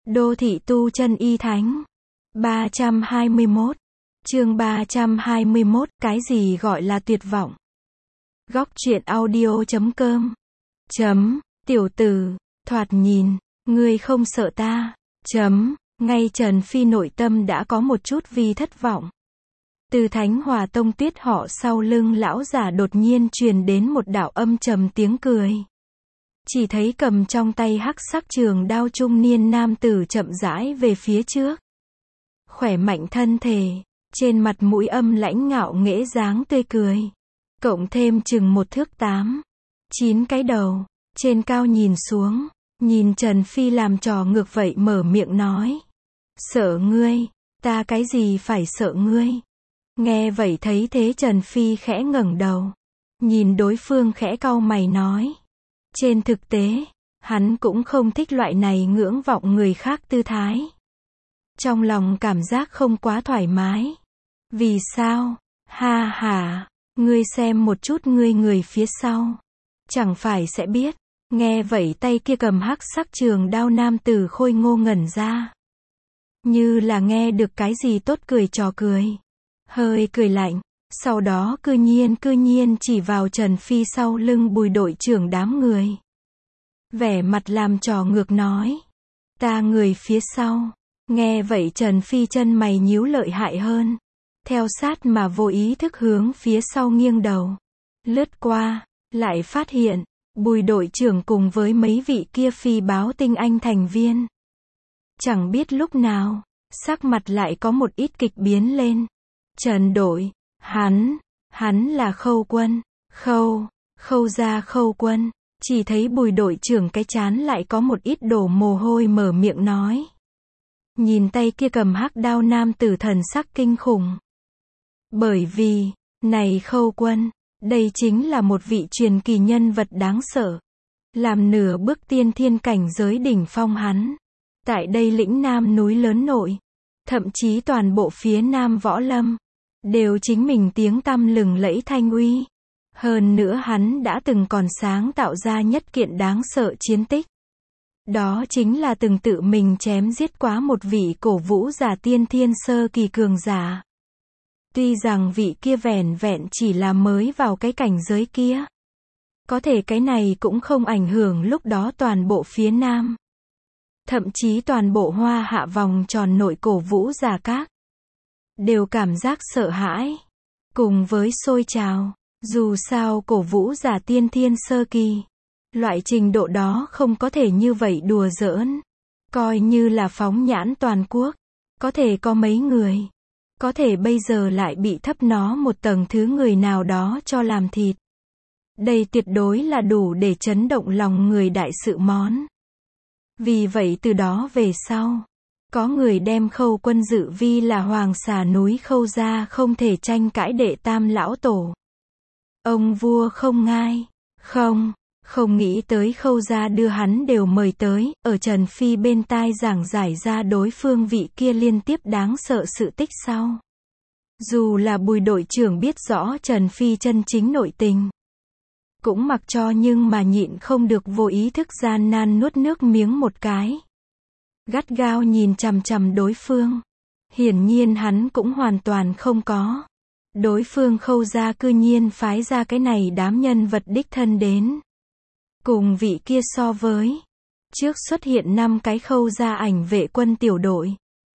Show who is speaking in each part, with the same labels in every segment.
Speaker 1: Đô thị tu chân y thánh. 321. Chương 321, cái gì gọi là tuyệt vọng? Góc truyện audio.com. Tiểu tử, thoạt nhìn, ngươi không sợ ta. Ngay Trần Phi nội tâm đã có một chút vi thất vọng. Từ Thánh Hòa Tông Tuyết họ sau lưng lão giả đột nhiên truyền đến một đạo âm trầm tiếng cười. Chỉ thấy cầm trong tay hắc sắc trường đao trung niên nam tử chậm rãi về phía trước. Khỏe mạnh thân thể, trên mặt mũi âm lãnh ngạo nghễ dáng tươi cười. Cộng thêm chừng 1 thước 8, 9 cái đầu, trên cao nhìn xuống, nhìn Trần Phi làm trò ngược vậy mở miệng nói. Sợ ngươi, ta cái gì phải sợ ngươi? Nghe vậy thấy thế Trần Phi khẽ ngẩng đầu, nhìn đối phương khẽ cau mày nói. Trên thực tế, hắn cũng không thích loại này ngưỡng vọng người khác tư thái. Trong lòng cảm giác không quá thoải mái. Vì sao? Ha ha, ngươi xem một chút ngươi người phía sau. Chẳng phải sẽ biết. Nghe vậy tay kia cầm hắc sắc trường đao nam tử khôi ngô ngẩn ra. Như là nghe được cái gì tốt cười trò cười. Hơi cười lạnh. Sau đó cư nhiên chỉ vào Trần Phi sau lưng Bùi đội trưởng đám người. Vẻ mặt làm trò ngược nói. Ta người phía sau. Nghe vậy Trần Phi chân mày nhíu lợi hại hơn. Theo sát mà vô ý thức hướng phía sau nghiêng đầu. Lướt qua, lại phát hiện, Bùi đội trưởng cùng với mấy vị kia phi báo tinh anh thành viên. Chẳng biết lúc nào, sắc mặt lại có một ít kịch biến lên. Trần đội, hắn là Khâu Quân, Khâu gia Khâu Quân. Chỉ thấy Bùi đội trưởng cái trán lại có một ít đổ mồ hôi mở miệng nói. Nhìn tay kia cầm hắc đao nam tử thần sắc kinh khủng. Bởi vì, này Khâu Quân, đây chính là một vị truyền kỳ nhân vật đáng sợ. Làm nửa bước tiên thiên cảnh giới đỉnh phong hắn. Tại đây lĩnh Nam núi lớn nội, thậm chí toàn bộ phía Nam Võ Lâm, đều chính mình tiếng tăm lừng lẫy thanh uy. Hơn nữa hắn đã từng còn sáng tạo ra nhất kiện đáng sợ chiến tích. Đó chính là từng tự mình chém giết quá một vị cổ vũ giả tiên thiên sơ kỳ cường giả. Tuy rằng vị kia vẻn vẹn chỉ là mới vào cái cảnh giới kia. Có thể cái này cũng không ảnh hưởng lúc đó toàn bộ phía Nam. Thậm chí toàn bộ Hoa Hạ vòng tròn nội cổ vũ giả các. Đều cảm giác sợ hãi. Cùng với sôi trào. Dù sao cổ vũ giả tiên thiên sơ kỳ. Loại trình độ đó không có thể như vậy đùa giỡn. Coi như là phóng nhãn toàn quốc. Có thể có mấy người. Có thể bây giờ lại bị thấp nó một tầng thứ người nào đó cho làm thịt. Đây tuyệt đối là đủ để chấn động lòng người đại sự món. Vì vậy từ đó về sau, có người đem Khâu Quân dự vi là hoàng xà núi Khâu gia không thể tranh cãi đệ tam lão tổ. Ông vua không ngai, không nghĩ tới Khâu gia đưa hắn đều mời tới, ở Trần Phi bên tai giảng giải ra đối phương vị kia liên tiếp đáng sợ sự tích sau. Dù là Bùi đội trưởng biết rõ Trần Phi chân chính nội tình, cũng mặc cho nhưng mà nhịn không được vô ý thức gian nan nuốt nước miếng một cái. Gắt gao nhìn chằm chằm đối phương. Hiển nhiên hắn cũng hoàn toàn không có. Đối phương Khâu gia cư nhiên phái ra cái này đám nhân vật đích thân đến. Cùng vị kia so với. Trước xuất hiện 5 cái Khâu gia ảnh vệ quân tiểu đội.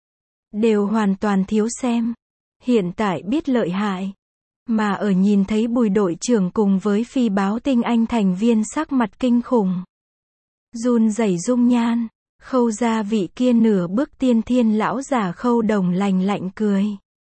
Speaker 1: Đều hoàn toàn thiếu xem. Hiện tại biết lợi hại. Mà ở nhìn thấy Bùi đội trưởng cùng với phi báo tinh anh thành viên sắc mặt kinh khủng. Run rẩy dung nhan. Khâu gia vị kia nửa bước tiên thiên lão giả Khâu Đồng lành lạnh cười.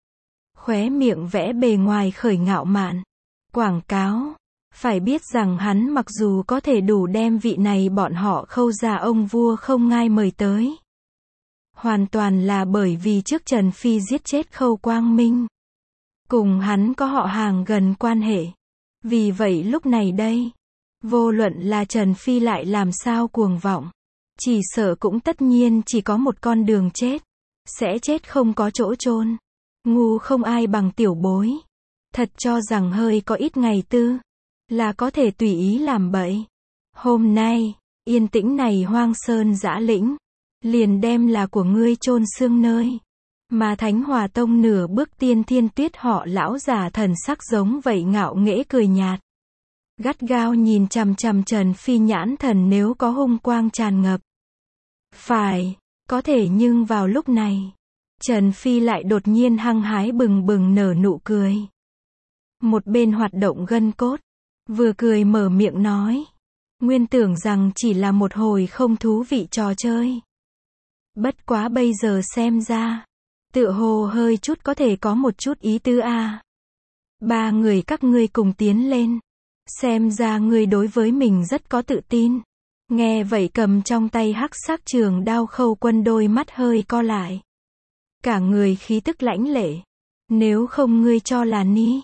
Speaker 1: Khóe miệng vẽ bề ngoài khởi ngạo mạn. Quảng cáo. Phải biết rằng hắn mặc dù có thể đủ đem vị này bọn họ Khâu gia ông vua không ngai mời tới. Hoàn toàn là bởi vì trước Trần Phi giết chết Khâu Quang Minh. Cùng hắn có họ hàng gần quan hệ. Vì vậy lúc này đây, vô luận là Trần Phi lại làm sao cuồng vọng. Chỉ sợ cũng tất nhiên chỉ có một con đường chết. Sẽ chết không có chỗ chôn. Ngu không ai bằng tiểu bối. Thật cho rằng hơi có ít ngày tư. Là có thể tùy ý làm bậy. Hôm nay, yên tĩnh này hoang sơn dã lĩnh. liền đem là của ngươi chôn xương nơi. Mà Thánh Hòa Tông nửa bước tiên thiên tuyết họ lão già thần sắc giống vậy ngạo nghễ cười nhạt. Gắt gao nhìn chằm chằm Trần Phi nhãn thần nếu có hung quang tràn ngập. Phải, có thể nhưng vào lúc này, Trần Phi lại đột nhiên hăng hái bừng bừng nở nụ cười. Một bên hoạt động gân cốt, vừa cười mở miệng nói. Nguyên tưởng rằng chỉ là một hồi không thú vị trò chơi. Bất quá bây giờ xem ra, tựa hồ hơi chút có thể có một chút ý tứ a. Ba người các ngươi cùng tiến lên. Xem ra ngươi đối với mình rất có tự tin. Nghe vậy cầm trong tay hắc sắc trường đao Khâu Quân đôi mắt hơi co lại. Cả người khí tức lãnh lệ. Nếu không ngươi cho là ni.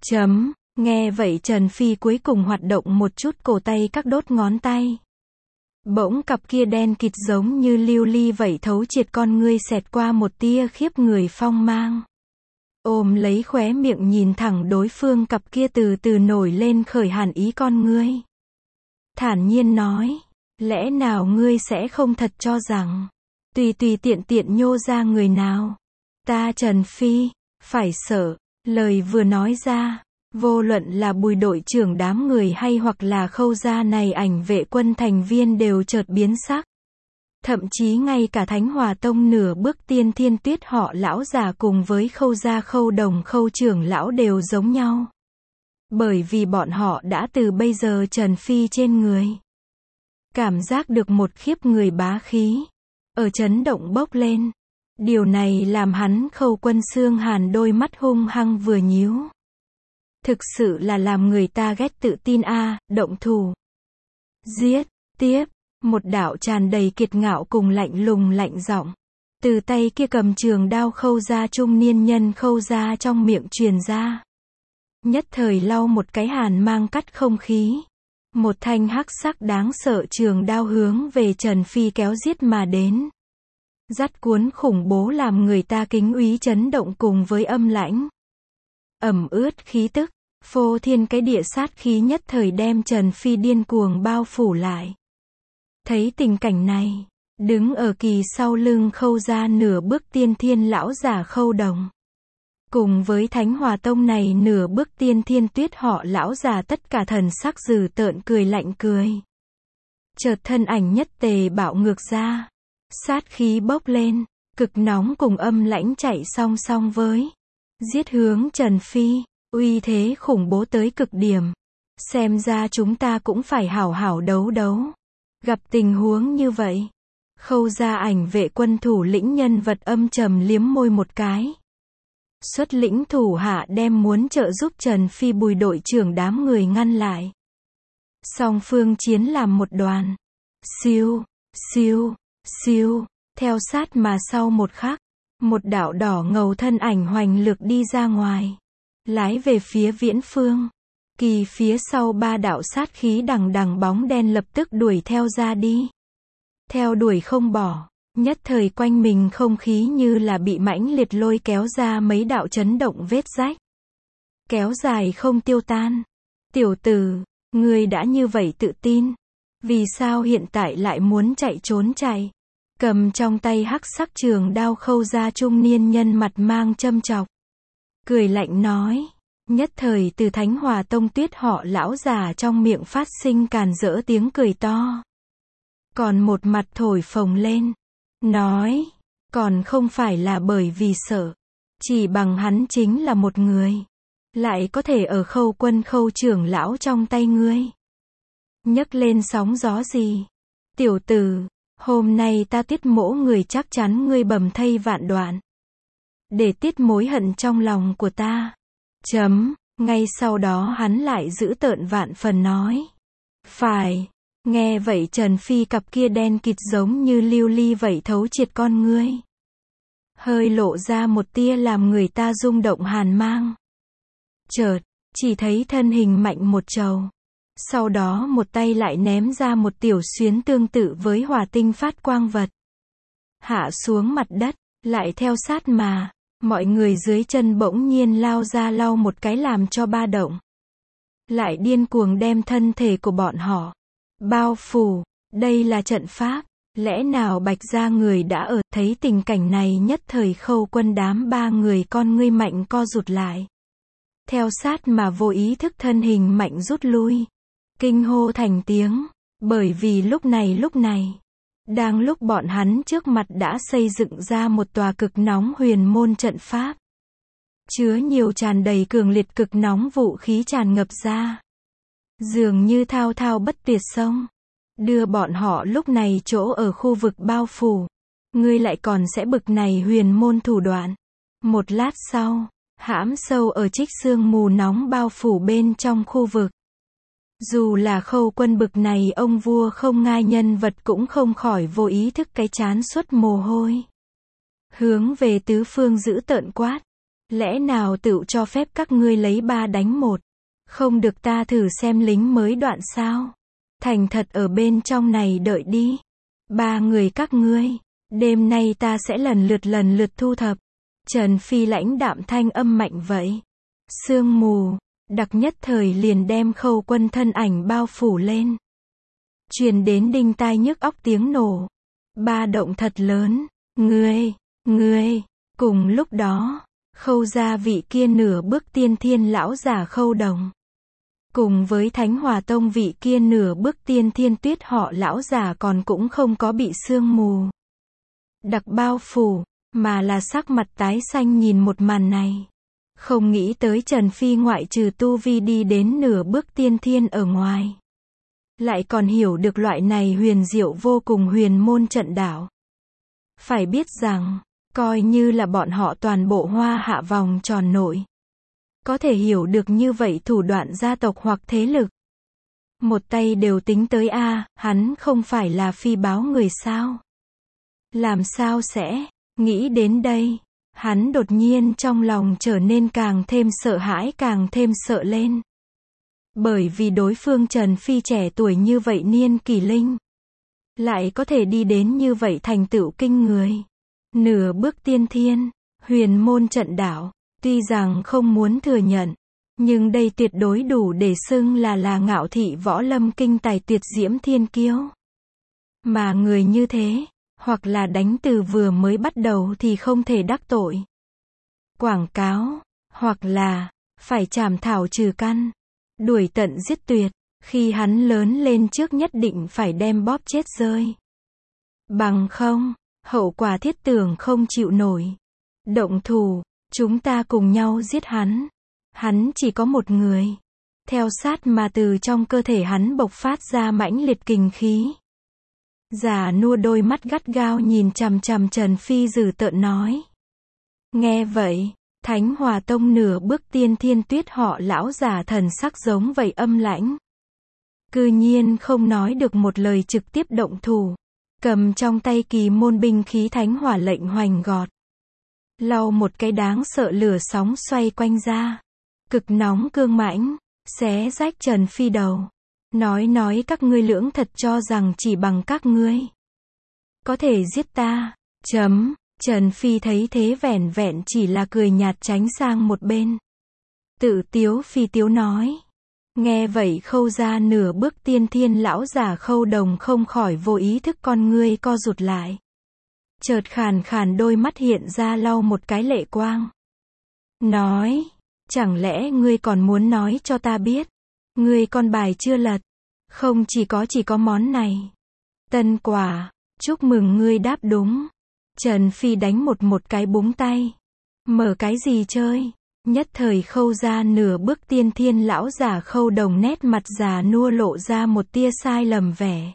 Speaker 1: Nghe vậy Trần Phi cuối cùng hoạt động một chút cổ tay các đốt ngón tay. Bỗng cặp kia đen kịt giống như lưu ly vậy thấu triệt con ngươi xẹt qua một tia khiếp người phong mang. Ôm lấy khóe miệng nhìn thẳng đối phương cặp kia từ từ nổi lên khởi hàn ý con ngươi. Thản nhiên nói, lẽ nào ngươi sẽ không thật cho rằng, tùy tiện tiện nhô ra người nào. Ta Trần Phi, phải sợ, lời vừa nói ra. Vô luận là Bùi đội trưởng đám người hay hoặc là Khâu gia này ảnh vệ quân thành viên đều chợt biến sắc. Thậm chí ngay cả Thánh Hòa Tông nửa bước tiên thiên tuyết họ lão già cùng với Khâu gia Khâu Đồng Khâu trưởng lão đều giống nhau. Bởi vì bọn họ đã từ bây giờ Trần Phi trên người. Cảm giác được một khiếp người bá khí. Ở chấn động bốc lên. Điều này làm hắn Khâu Quân xương hàn đôi mắt hung hăng vừa nhíu. Thực sự là làm người ta ghét tự tin a, động thủ. Giết, tiếp, một đạo tràn đầy kiệt ngạo cùng lạnh lùng lạnh giọng. Từ tay kia cầm trường đao Khâu gia trung niên nhân Khâu gia trong miệng truyền ra. Nhất thời lau một cái hàn mang cắt không khí. Một thanh hắc sắc đáng sợ trường đao hướng về Trần Phi kéo giết mà đến. Dắt cuốn khủng bố làm người ta kính úy chấn động cùng với âm lãnh. Ẩm ướt khí tức, phô thiên cái địa sát khí nhất thời đem Trần Phi điên cuồng bao phủ lại. Thấy tình cảnh này, đứng ở kỳ sau lưng Khâu gia nửa bước tiên thiên lão giả Khâu Đồng. Cùng với Thánh Hòa Tông này nửa bước tiên thiên tuyết họ lão già tất cả thần sắc dữ tợn cười lạnh cười. Chợt thân ảnh nhất tề bạo ngược ra. Sát khí bốc lên, cực nóng cùng âm lãnh chạy song song với. Giết hướng Trần Phi, uy thế khủng bố tới cực điểm. Xem ra chúng ta cũng phải hảo hảo đấu đấu. Gặp tình huống như vậy, Khâu gia ảnh vệ quân thủ lĩnh nhân vật âm trầm liếm môi một cái. Xuất lĩnh thủ hạ đem muốn trợ giúp Trần Phi Bùi đội trưởng đám người ngăn lại. Song phương chiến làm một đoàn. Siêu, siêu, siêu, theo sát mà sau một khắc, một đạo đỏ ngầu thân ảnh hoành lực đi ra ngoài, lái về phía viễn phương. Kỳ phía sau ba đạo sát khí đằng đằng bóng đen lập tức đuổi theo ra đi. Theo đuổi không bỏ, nhất thời quanh mình không khí như là bị mãnh liệt lôi kéo ra mấy đạo chấn động vết rách. Kéo dài không tiêu tan. Tiểu tử, ngươi đã như vậy tự tin. Vì sao hiện tại lại muốn chạy trốn chạy? Cầm trong tay hắc sắc trường đao Khâu gia trung niên nhân mặt mang châm chọc. Cười lạnh nói. Nhất thời từ Thánh Hòa Tông tuyết họ lão già trong miệng phát sinh càn rỡ tiếng cười to. Còn một mặt thổi phồng lên. Nói. Còn không phải là bởi vì sợ. Chỉ bằng hắn chính là một người. Lại có thể ở Khâu quân Khâu trưởng lão trong tay ngươi. Nhấc lên sóng gió gì? Tiểu tử, hôm nay ta tiết mỗ người chắc chắn ngươi bầm thây vạn đoạn. Để tiết mối hận trong lòng của ta. Ngay sau đó hắn lại giữ tợn vạn phần nói. Phải. Nghe vậy Trần Phi cặp kia đen kịt giống như lưu ly vậy thấu triệt con ngươi. Hơi lộ ra một tia làm người ta rung động hàn mang. Chợt, chỉ thấy thân hình mạnh một trầu. Sau đó một tay lại ném ra một tiểu xuyến tương tự với hỏa tinh phát quang vật. Hạ xuống mặt đất, lại theo sát mà, mọi người dưới chân bỗng nhiên lao ra lau một cái làm cho ba động. Lại điên cuồng đem thân thể của bọn họ bao phủ, đây là trận pháp, Lẽ nào Bạch gia người đã ở, thấy tình cảnh này nhất thời Khâu Quân đám ba người con ngươi mạnh co rụt lại. Theo sát mà vô ý thức thân hình mạnh rút lui. Kinh hô thành tiếng, bởi vì lúc này, đang lúc bọn hắn trước mặt đã xây dựng ra một tòa cực nóng huyền môn trận pháp. Chứa nhiều tràn đầy cường liệt cực nóng vũ khí tràn ngập ra. Dường như thao thao bất tuyệt sông. Đưa bọn họ lúc này chỗ ở khu vực bao phủ. Ngươi lại còn sẽ bực này huyền môn thủ đoạn. Một lát sau, hãm sâu ở trích sương mù nóng bao phủ bên trong khu vực. Dù là Khâu Quân bực này ông vua không ngai nhân vật cũng không khỏi vô ý thức cái chán xuất mồ hôi. Hướng về tứ phương giữ tợn quát. Lẽ nào tựu cho phép các ngươi lấy 3 đánh 1? Không được ta thử xem lính mới đoạn sao? Thành thật ở bên trong này đợi đi. 3 người các ngươi, đêm nay ta sẽ lần lượt thu thập. Trần Phi lãnh đạm thanh âm mạnh vậy. Sương mù, đặc nhất thời liền đem Khâu Quân thân ảnh bao phủ lên. Truyền đến đinh tai nhức óc tiếng nổ. Ba động thật lớn. Ngươi, cùng lúc đó, Khâu gia vị kia nửa bước tiên thiên lão giả Khâu Đồng. Cùng với Thánh Hòa Tông vị kia nửa bước tiên thiên Tuyết họ lão giả còn cũng không có bị sương mù đặc bao phủ, mà là sắc mặt tái xanh nhìn một màn này. Không nghĩ tới Trần Phi ngoại trừ tu vi đi đến nửa bước tiên thiên ở ngoài. Lại còn hiểu được loại này huyền diệu vô cùng huyền môn trận đạo. Phải biết rằng, coi như là bọn họ toàn bộ Hoa Hạ vòng tròn nội. Có thể hiểu được như vậy thủ đoạn gia tộc hoặc thế lực. Một tay đều tính tới hắn không phải là phi báo người sao? Làm sao sẽ, nghĩ đến đây, hắn đột nhiên trong lòng trở nên càng thêm sợ hãi càng thêm sợ lên. Bởi vì đối phương Trần Phi trẻ tuổi như vậy niên kỷ linh. Lại có thể đi đến như vậy thành tựu kinh người. Nửa bước tiên thiên, huyền môn trận đạo. Tuy rằng không muốn thừa nhận, nhưng đây tuyệt đối đủ để xưng là ngạo thị võ lâm kinh tài tuyệt diễm thiên kiêu. Mà người như thế, hoặc là đánh từ vừa mới bắt đầu thì không thể đắc tội. Quảng cáo, hoặc là, phải trảm thảo trừ căn, đuổi tận giết tuyệt, khi hắn lớn lên trước nhất định phải đem bóp chết rơi. Bằng không, hậu quả thiết tưởng không chịu nổi. Động thủ. Chúng ta cùng nhau giết hắn. Hắn chỉ có một người. Theo sát mà từ trong cơ thể hắn bộc phát ra mãnh liệt kình khí. Già nua đôi mắt gắt gao nhìn chằm chằm Trần Phi dữ tợn nói. Nghe vậy, Thánh Hòa Tông nửa bước tiên thiên Tuyết họ lão già thần sắc giống vậy âm lãnh. Cư nhiên không nói được một lời trực tiếp động thủ. Cầm trong tay kỳ môn binh khí Thánh Hỏa lệnh hoành gọt. Lau một cái đáng sợ lửa sóng xoay quanh ra. Cực nóng cương mãnh, xé rách Trần Phi đầu. Nói các ngươi lưỡng thật cho rằng chỉ bằng các ngươi có thể giết ta. Trần Phi thấy thế vẻn vẹn chỉ là cười nhạt tránh sang một bên. Tự tiếu phi tiếu nói. Nghe vậy Khâu gia nửa bước tiên thiên lão giả Khâu Đồng không khỏi vô ý thức con ngươi co rụt lại. Chợt khàn đôi mắt hiện ra lau một cái lệ quang. Nói, chẳng lẽ ngươi còn muốn nói cho ta biết, ngươi con bài chưa lật, không chỉ có món này. Tân quả, chúc mừng ngươi đáp đúng. Trần Phi đánh một cái búng tay. Mở cái gì chơi? Nhất thời Khâu gia nửa bước tiên thiên lão giả Khâu Đồng nét mặt già nua lộ ra một tia sai lầm vẻ.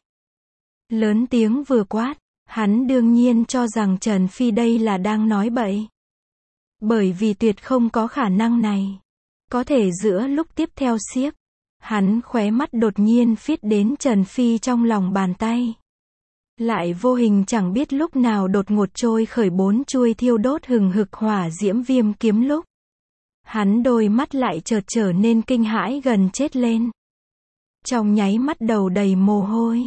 Speaker 1: Lớn tiếng vừa quát. Hắn đương nhiên cho rằng Trần Phi đây là đang nói bậy. Bởi vì tuyệt không có khả năng này. Có thể giữa lúc tiếp theo xiếc, hắn khóe mắt đột nhiên phiết đến Trần Phi trong lòng bàn tay. Lại vô hình chẳng biết lúc nào đột ngột trôi khởi 4 chuôi thiêu đốt hừng hực hỏa diễm viêm kiếm lúc. Hắn đôi mắt lại chợt trở nên kinh hãi gần chết lên. Trong nháy mắt đầu đầy mồ hôi.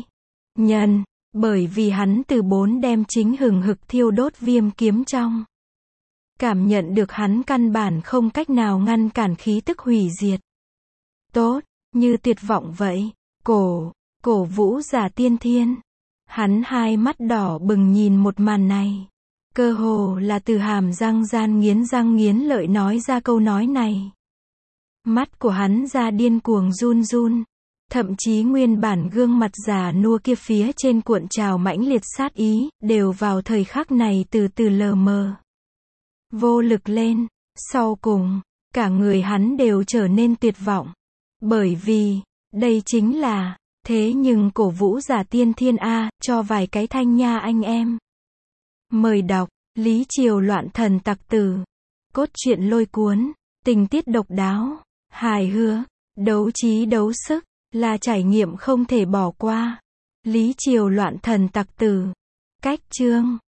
Speaker 1: Bởi vì hắn từ 4 đem chính hừng hực thiêu đốt viêm kiếm trong. Cảm nhận được hắn căn bản không cách nào ngăn cản khí tức hủy diệt. Tốt, như tuyệt vọng vậy, cổ vũ giả tiên thiên. Hắn hai mắt đỏ bừng nhìn một màn này. Cơ hồ là từ hàm răng nghiến lợi nói ra câu nói này. Mắt của hắn ra điên cuồng run run. Thậm chí nguyên bản gương mặt già nua kia phía trên cuộn trào mãnh liệt sát ý, đều vào thời khắc này từ từ lờ mờ. Vô lực lên. Sau cùng, cả người hắn đều trở nên tuyệt vọng. Bởi vì, đây chính là, thế nhưng cổ vũ giả tiên thiên A, cho vài cái thanh nha anh em. Mời đọc, Lý Triều loạn thần tặc tử. Cốt truyện lôi cuốn, tình tiết độc đáo, hài hước, đấu trí đấu sức, là trải nghiệm không thể bỏ qua. Lý Triều loạn thần tặc tử. Cách chương